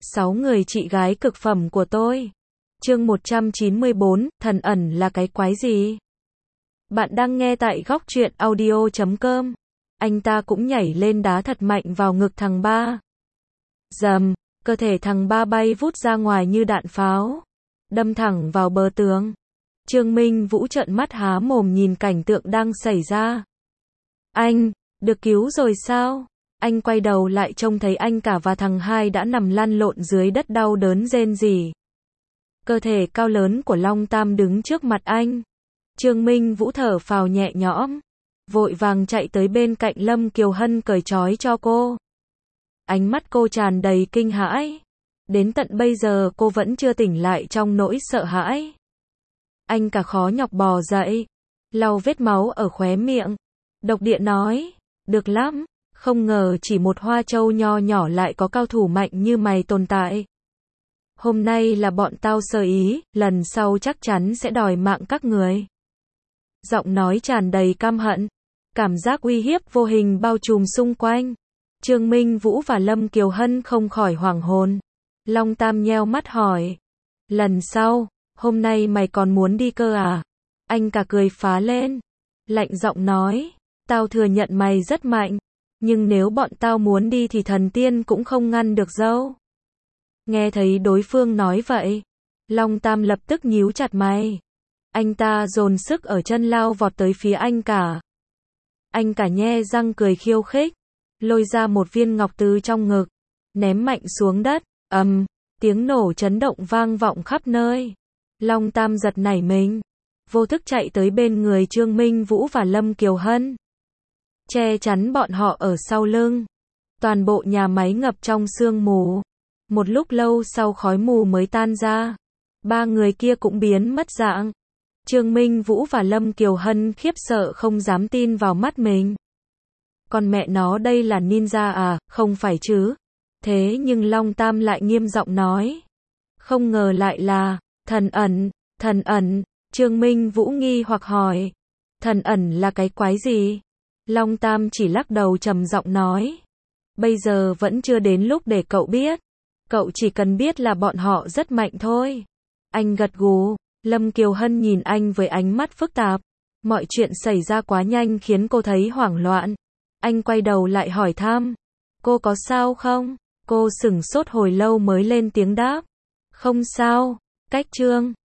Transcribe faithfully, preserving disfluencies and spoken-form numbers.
Sáu người chị gái cực phẩm của tôi. Chương một trăm chín mươi bốn, thần ẩn là cái quái gì? Bạn đang nghe tại góc truyện audio chấm com. Anh ta cũng nhảy lên đá thật mạnh vào ngực thằng ba. Dầm, cơ thể thằng ba bay vút ra ngoài như đạn pháo, đâm thẳng vào bờ tường. Trương Minh Vũ trợn mắt há mồm nhìn cảnh tượng đang xảy ra. Anh, được cứu rồi sao? Anh quay đầu lại trông thấy anh cả và thằng hai đã nằm lăn lộn dưới đất đau đớn rên rỉ. Cơ thể cao lớn của Long Tam đứng trước mặt anh. Trương Minh Vũ thở phào nhẹ nhõm, vội vàng chạy tới bên cạnh Lâm Kiều Hân cởi trói cho cô. Ánh mắt cô tràn đầy kinh hãi. Đến tận bây giờ cô vẫn chưa tỉnh lại trong nỗi sợ hãi. Anh cả khó nhọc bò dậy, lau vết máu ở khóe miệng. Độc địa nói, được lắm, không ngờ chỉ một Hoa Châu nho nhỏ lại có cao thủ mạnh như mày tồn tại. Hôm nay là bọn tao sơ ý, lần sau chắc chắn sẽ đòi mạng các người. Giọng nói tràn đầy căm hận, cảm giác uy hiếp vô hình bao trùm xung quanh. Trương Minh Vũ và Lâm Kiều Hân không khỏi hoảng hồn. Long Tam nheo mắt hỏi, lần sau, hôm nay mày còn muốn đi cơ à? Anh cả cười phá lên, lạnh giọng nói, tao thừa nhận mày rất mạnh, nhưng nếu bọn tao muốn đi thì thần tiên cũng không ngăn được dâu. Nghe thấy đối phương nói vậy, Long Tam lập tức nhíu chặt mày. Anh ta dồn sức ở chân lao vọt tới phía anh cả. Anh cả nhe răng cười khiêu khích, lôi ra một viên ngọc từ trong ngực, ném mạnh xuống đất. Ầm, um, tiếng nổ chấn động vang vọng khắp nơi. Long Tam giật nảy mình, vô thức chạy tới bên người Trương Minh Vũ và Lâm Kiều Hân, che chắn bọn họ ở sau lưng. Toàn bộ nhà máy ngập trong sương mù. Một lúc lâu sau khói mù mới tan ra, ba người kia cũng biến mất dạng. Trương Minh Vũ và Lâm Kiều Hân khiếp sợ không dám tin vào mắt mình. Con mẹ nó, đây là ninja à? Không phải chứ? Thế nhưng Long Tam lại nghiêm giọng nói, không ngờ lại là thần ẩn. Thần ẩn? Trương Minh Vũ nghi hoặc hỏi, thần ẩn là cái quái gì? Long Tam chỉ lắc đầu trầm giọng nói, bây giờ vẫn chưa đến lúc để cậu biết. Cậu chỉ cần biết là bọn họ rất mạnh thôi. Anh gật gù. Lâm Kiều Hân nhìn anh với ánh mắt phức tạp. Mọi chuyện xảy ra quá nhanh khiến cô thấy hoảng loạn. Anh quay đầu lại hỏi thăm, cô có sao không? Cô sửng sốt hồi lâu mới lên tiếng đáp, không sao. Cách Trương